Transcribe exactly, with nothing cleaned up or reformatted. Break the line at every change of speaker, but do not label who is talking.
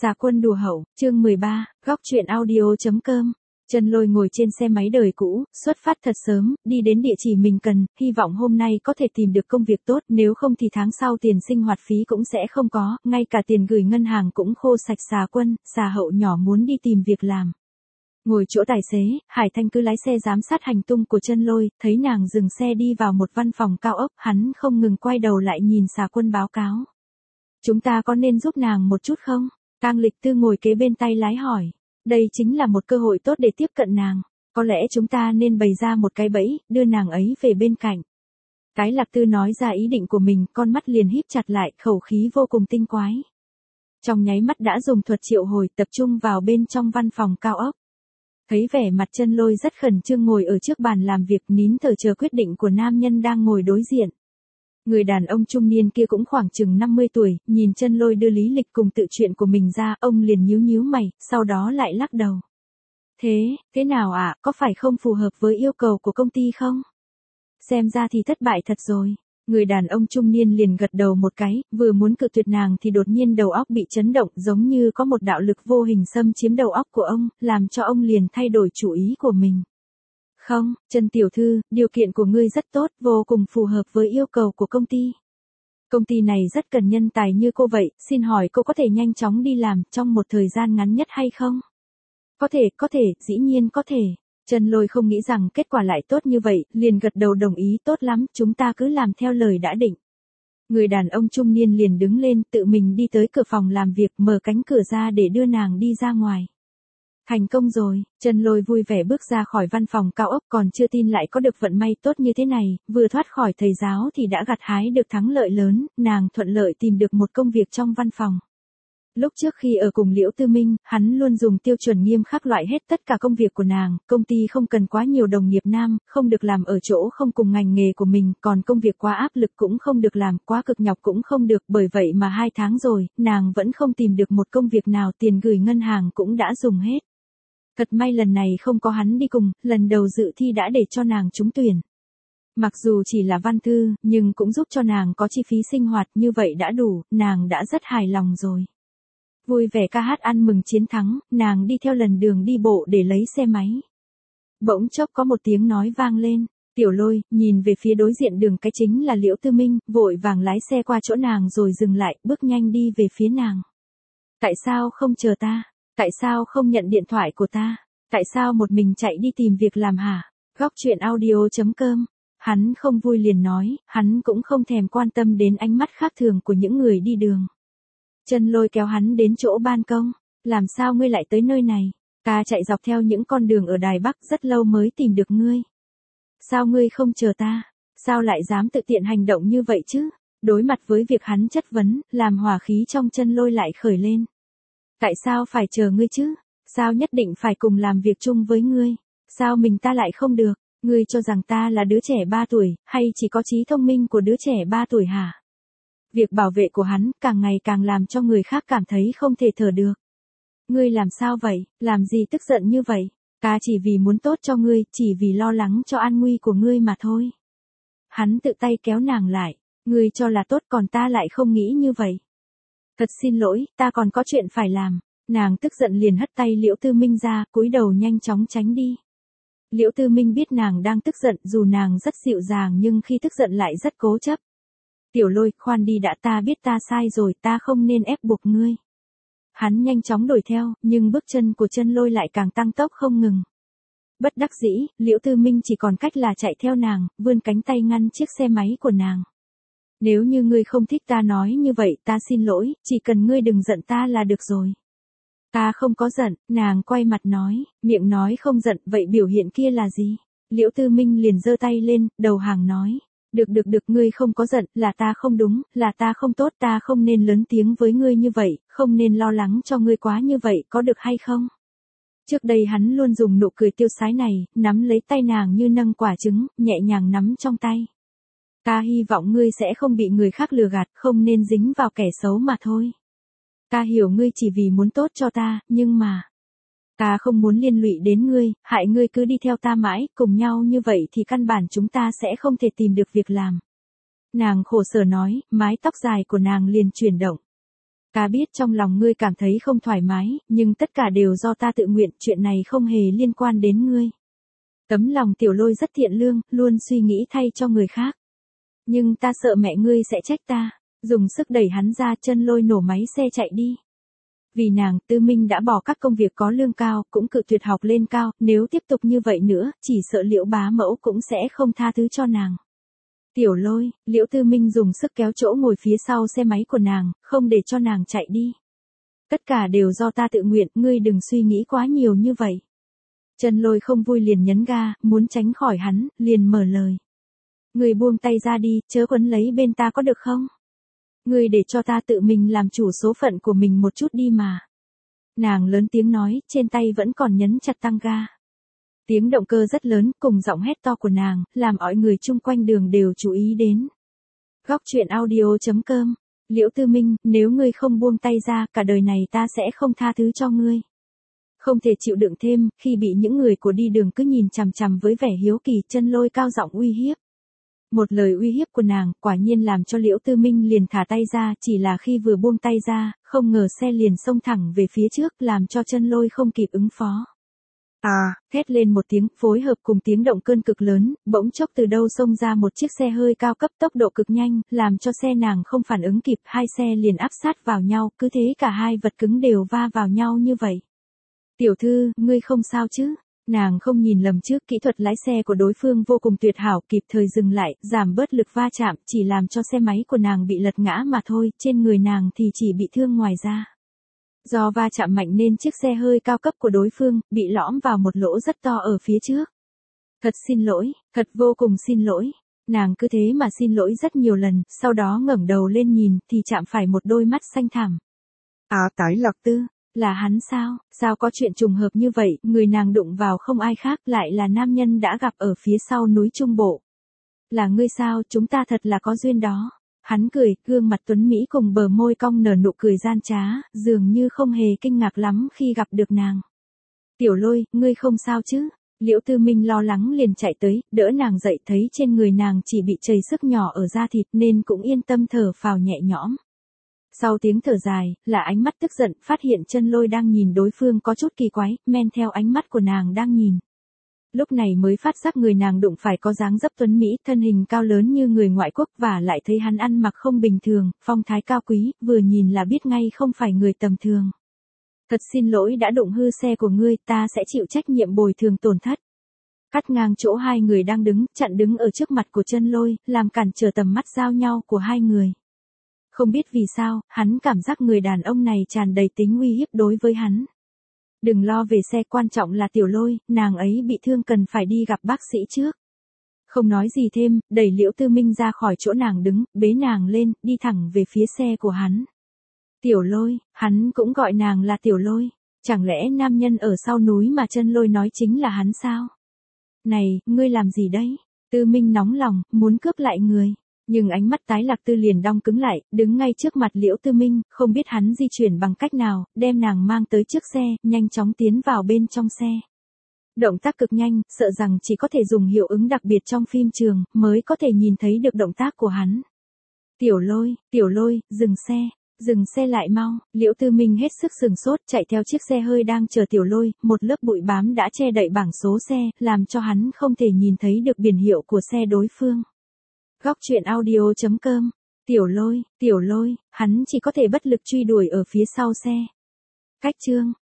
Xà Quân đùa hậu, chương mười ba, góc truyện audio.com. Chân Lôi ngồi trên xe máy đời cũ, xuất phát thật sớm, đi đến địa chỉ mình cần, hy vọng hôm nay có thể tìm được công việc tốt, nếu không thì tháng sau tiền sinh hoạt phí cũng sẽ không có, ngay cả tiền gửi ngân hàng cũng khô sạch. Xà Quân, xà hậu nhỏ muốn đi tìm việc làm. Ngồi chỗ tài xế, Hải Thanh cứ lái xe giám sát hành tung của Chân Lôi, thấy nàng dừng xe đi vào một văn phòng cao ốc, hắn không ngừng quay đầu lại nhìn Xà Quân báo cáo. Chúng ta có nên giúp nàng một chút không? Tang Lịch Tư ngồi kế bên tay lái hỏi. Đây chính là một cơ hội tốt để tiếp cận nàng. Có lẽ chúng ta nên bày ra một cái bẫy, đưa nàng ấy về bên cạnh. Cái Lạc Tư nói ra ý định của mình, con mắt liền híp chặt lại, khẩu khí vô cùng tinh quái. Trong nháy mắt đã dùng thuật triệu hồi, tập trung vào bên trong văn phòng cao ốc. Thấy vẻ mặt Chân Lôi rất khẩn trương ngồi ở trước bàn làm việc, nín thở chờ quyết định của nam nhân đang ngồi đối diện. Người đàn ông trung niên kia cũng khoảng chừng năm mươi tuổi, nhìn Chân Lôi đưa lý lịch cùng tự chuyện của mình ra, ông liền nhíu nhíu mày, sau đó lại lắc đầu. Thế, thế nào ạ, à, có phải không phù hợp với yêu cầu của công ty không? Xem ra thì thất bại thật rồi. Người đàn ông trung niên liền gật đầu một cái, vừa muốn cự tuyệt nàng thì đột nhiên đầu óc bị chấn động, giống như có một đạo lực vô hình xâm chiếm đầu óc của ông, làm cho ông liền thay đổi chủ ý của mình. Không, Chân tiểu thư, điều kiện của ngươi rất tốt, vô cùng phù hợp với yêu cầu của công ty. Công ty này rất cần nhân tài như cô vậy, xin hỏi cô có thể nhanh chóng đi làm trong một thời gian ngắn nhất hay không? Có thể, có thể, dĩ nhiên có thể. Chân Lôi không nghĩ rằng kết quả lại tốt như vậy, liền gật đầu đồng ý. Tốt lắm, chúng ta cứ làm theo lời đã định. Người đàn ông trung niên liền đứng lên, tự mình đi tới cửa phòng làm việc, mở cánh cửa ra để đưa nàng đi ra ngoài. Thành công rồi, Chân Lôi vui vẻ bước ra khỏi văn phòng cao ốc, còn chưa tin lại có được vận may tốt như thế này, vừa thoát khỏi thầy giáo thì đã gặt hái được thắng lợi lớn, nàng thuận lợi tìm được một công việc trong văn phòng. Lúc trước khi ở cùng Liễu Tư Minh, hắn luôn dùng tiêu chuẩn nghiêm khắc loại hết tất cả công việc của nàng, công ty không cần quá nhiều đồng nghiệp nam, không được làm ở chỗ không cùng ngành nghề của mình, còn công việc quá áp lực cũng không được làm, quá cực nhọc cũng không được, bởi vậy mà hai tháng rồi, nàng vẫn không tìm được một công việc nào, tiền gửi ngân hàng cũng đã dùng hết. Thật may lần này không có hắn đi cùng, lần đầu dự thi đã để cho nàng trúng tuyển. Mặc dù chỉ là văn thư, nhưng cũng giúp cho nàng có chi phí sinh hoạt, như vậy đã đủ, nàng đã rất hài lòng rồi. Vui vẻ ca hát ăn mừng chiến thắng, nàng đi theo lần đường đi bộ để lấy xe máy. Bỗng chốc có một tiếng nói vang lên, Tiểu Lôi, nhìn về phía đối diện đường, cái chính là Liễu Tư Minh, vội vàng lái xe qua chỗ nàng rồi dừng lại, bước nhanh đi về phía nàng. Tại sao không chờ ta? Tại sao không nhận điện thoại của ta? Tại sao một mình chạy đi tìm việc làm hả? Góc truyện audio.com. Hắn không vui liền nói, hắn cũng không thèm quan tâm đến ánh mắt khác thường của những người đi đường. Chân Lôi kéo hắn đến chỗ ban công. Làm sao ngươi lại tới nơi này? Ta chạy dọc theo những con đường ở Đài Bắc rất lâu mới tìm được ngươi. Sao ngươi không chờ ta? Sao lại dám tự tiện hành động như vậy chứ? Đối mặt với việc hắn chất vấn, làm hỏa khí trong Chân Lôi lại khởi lên. Tại sao phải chờ ngươi chứ? Sao nhất định phải cùng làm việc chung với ngươi? Sao mình ta lại không được? Ngươi cho rằng ta là đứa trẻ ba tuổi, hay chỉ có trí thông minh của đứa trẻ ba tuổi hả? Việc bảo vệ của hắn càng ngày càng làm cho người khác cảm thấy không thể thở được. Ngươi làm sao vậy? Làm gì tức giận như vậy? Ta chỉ vì muốn tốt cho ngươi, chỉ vì lo lắng cho an nguy của ngươi mà thôi. Hắn tự tay kéo nàng lại. Ngươi cho là tốt còn ta lại không nghĩ như vậy. Thật xin lỗi, ta còn có chuyện phải làm. Nàng tức giận liền hất tay Liễu Tư Minh ra, cúi đầu nhanh chóng tránh đi. Liễu Tư Minh biết nàng đang tức giận, dù nàng rất dịu dàng nhưng khi tức giận lại rất cố chấp. Tiểu Lôi, khoan đi đã, ta biết ta sai rồi, ta không nên ép buộc ngươi. Hắn nhanh chóng đuổi theo, nhưng bước chân của Chân Lôi lại càng tăng tốc không ngừng. Bất đắc dĩ, Liễu Tư Minh chỉ còn cách là chạy theo nàng, vươn cánh tay ngăn chiếc xe máy của nàng. Nếu như ngươi không thích ta nói như vậy, ta xin lỗi, chỉ cần ngươi đừng giận ta là được rồi. Ta không có giận, nàng quay mặt nói, miệng nói không giận, vậy biểu hiện kia là gì? Liễu Tư Minh liền giơ tay lên, đầu hàng nói. Được được được, ngươi không có giận, là ta không đúng, là ta không tốt, ta không nên lớn tiếng với ngươi như vậy, không nên lo lắng cho ngươi quá như vậy, có được hay không? Trước đây hắn luôn dùng nụ cười tiêu sái này, nắm lấy tay nàng như nâng quả trứng, nhẹ nhàng nắm trong tay. Ta hy vọng ngươi sẽ không bị người khác lừa gạt, không nên dính vào kẻ xấu mà thôi. Ta hiểu ngươi chỉ vì muốn tốt cho ta, nhưng mà... Ta không muốn liên lụy đến ngươi, hại ngươi cứ đi theo ta mãi, cùng nhau như vậy thì căn bản chúng ta sẽ không thể tìm được việc làm. Nàng khổ sở nói, mái tóc dài của nàng liền chuyển động. Ta biết trong lòng ngươi cảm thấy không thoải mái, nhưng tất cả đều do ta tự nguyện, chuyện này không hề liên quan đến ngươi. Tấm lòng Tiểu Lôi rất thiện lương, luôn suy nghĩ thay cho người khác. Nhưng ta sợ mẹ ngươi sẽ trách ta, dùng sức đẩy hắn ra, Chân Lôi nổ máy xe chạy đi. Vì nàng, Tư Minh đã bỏ các công việc có lương cao, cũng cự tuyệt học lên cao, nếu tiếp tục như vậy nữa, chỉ sợ Liễu bá mẫu cũng sẽ không tha thứ cho nàng. Tiểu Lôi, Liễu Tư Minh dùng sức kéo chỗ ngồi phía sau xe máy của nàng, không để cho nàng chạy đi. Tất cả đều do ta tự nguyện, ngươi đừng suy nghĩ quá nhiều như vậy. Chân Lôi không vui liền nhấn ga, muốn tránh khỏi hắn, liền mở lời. Ngươi buông tay ra đi, chớ quấn lấy bên ta có được không? Ngươi để cho ta tự mình làm chủ số phận của mình một chút đi mà. Nàng lớn tiếng nói, trên tay vẫn còn nhấn chặt tăng ga. Tiếng động cơ rất lớn, cùng giọng hét to của nàng, làm mọi người chung quanh đường đều chú ý đến. Góc truyện audio chấm com. Liễu Tư Minh, nếu ngươi không buông tay ra, cả đời này ta sẽ không tha thứ cho ngươi. Không thể chịu đựng thêm, khi bị những người của đi đường cứ nhìn chằm chằm với vẻ hiếu kỳ, Chân Lôi cao giọng uy hiếp. Một lời uy hiếp của nàng, quả nhiên làm cho Liễu Tư Minh liền thả tay ra, chỉ là khi vừa buông tay ra, không ngờ xe liền xông thẳng về phía trước, làm cho Chân Lôi không kịp ứng phó. À, thét lên một tiếng, phối hợp cùng tiếng động cơn cực lớn, bỗng chốc từ đâu xông ra một chiếc xe hơi cao cấp tốc độ cực nhanh, làm cho xe nàng không phản ứng kịp, hai xe liền áp sát vào nhau, cứ thế cả hai vật cứng đều va vào nhau như vậy. Tiểu thư, ngươi không sao chứ? Nàng không nhìn lầm trước, kỹ thuật lái xe của đối phương vô cùng tuyệt hảo, kịp thời dừng lại, giảm bớt lực va chạm, chỉ làm cho xe máy của nàng bị lật ngã mà thôi, trên người nàng thì chỉ bị thương ngoài ra. Do va chạm mạnh nên chiếc xe hơi cao cấp của đối phương, bị lõm vào một lỗ rất to ở phía trước. Thật xin lỗi, thật vô cùng xin lỗi. Nàng cứ thế mà xin lỗi rất nhiều lần, sau đó ngẩng đầu lên nhìn, thì chạm phải một đôi mắt xanh thẳm. À, Tái Lạc Tư, là hắn sao, sao có chuyện trùng hợp như vậy, người nàng đụng vào không ai khác, lại là nam nhân đã gặp ở phía sau núi Trung Bộ. Là ngươi sao, chúng ta thật là có duyên đó. Hắn cười, gương mặt tuấn mỹ cùng bờ môi cong nở nụ cười gian trá, dường như không hề kinh ngạc lắm khi gặp được nàng. Tiểu Lôi, ngươi không sao chứ? Liễu Tư Minh lo lắng liền chạy tới, đỡ nàng dậy, thấy trên người nàng chỉ bị chảy sức nhỏ ở da thịt nên cũng yên tâm thở phào nhẹ nhõm. Sau tiếng thở dài, là ánh mắt tức giận, phát hiện Chân Lôi đang nhìn đối phương có chút kỳ quái, men theo ánh mắt của nàng đang nhìn. Lúc này mới phát giác người nàng đụng phải có dáng dấp tuấn mỹ, thân hình cao lớn như người ngoại quốc, và lại thấy hắn ăn mặc không bình thường, phong thái cao quý, vừa nhìn là biết ngay không phải người tầm thường. Thật xin lỗi đã đụng hư xe của ngươi, ta sẽ chịu trách nhiệm bồi thường tổn thất. Cắt ngang chỗ hai người đang đứng, chặn đứng ở trước mặt của Chân Lôi, làm cản trở tầm mắt giao nhau của hai người. Không biết vì sao, hắn cảm giác người đàn ông này tràn đầy tính uy hiếp đối với hắn. Đừng lo về xe, quan trọng là Tiểu Lôi, nàng ấy bị thương cần phải đi gặp bác sĩ trước. Không nói gì thêm, đẩy Liễu Tư Minh ra khỏi chỗ nàng đứng, bế nàng lên, đi thẳng về phía xe của hắn. Tiểu Lôi, hắn cũng gọi nàng là Tiểu Lôi. Chẳng lẽ nam nhân ở sau núi mà Chân Lôi nói chính là hắn sao? Này, ngươi làm gì đấy? Tư Minh nóng lòng, muốn cướp lại người. Nhưng ánh mắt Tái Lạc Tư liền đong cứng lại, đứng ngay trước mặt Liễu Tư Minh, không biết hắn di chuyển bằng cách nào, đem nàng mang tới trước xe, nhanh chóng tiến vào bên trong xe. Động tác cực nhanh, sợ rằng chỉ có thể dùng hiệu ứng đặc biệt trong phim trường, mới có thể nhìn thấy được động tác của hắn. Tiểu Lôi, Tiểu Lôi, dừng xe, dừng xe lại mau. Liễu Tư Minh hết sức sừng sốt, chạy theo chiếc xe hơi đang chờ Tiểu Lôi, một lớp bụi bám đã che đậy bảng số xe, làm cho hắn không thể nhìn thấy được biển hiệu của xe đối phương. Góc truyện audio chấm com. Tiểu Lôi, Tiểu Lôi, hắn chỉ có thể bất lực truy đuổi ở phía sau xe. Cách chương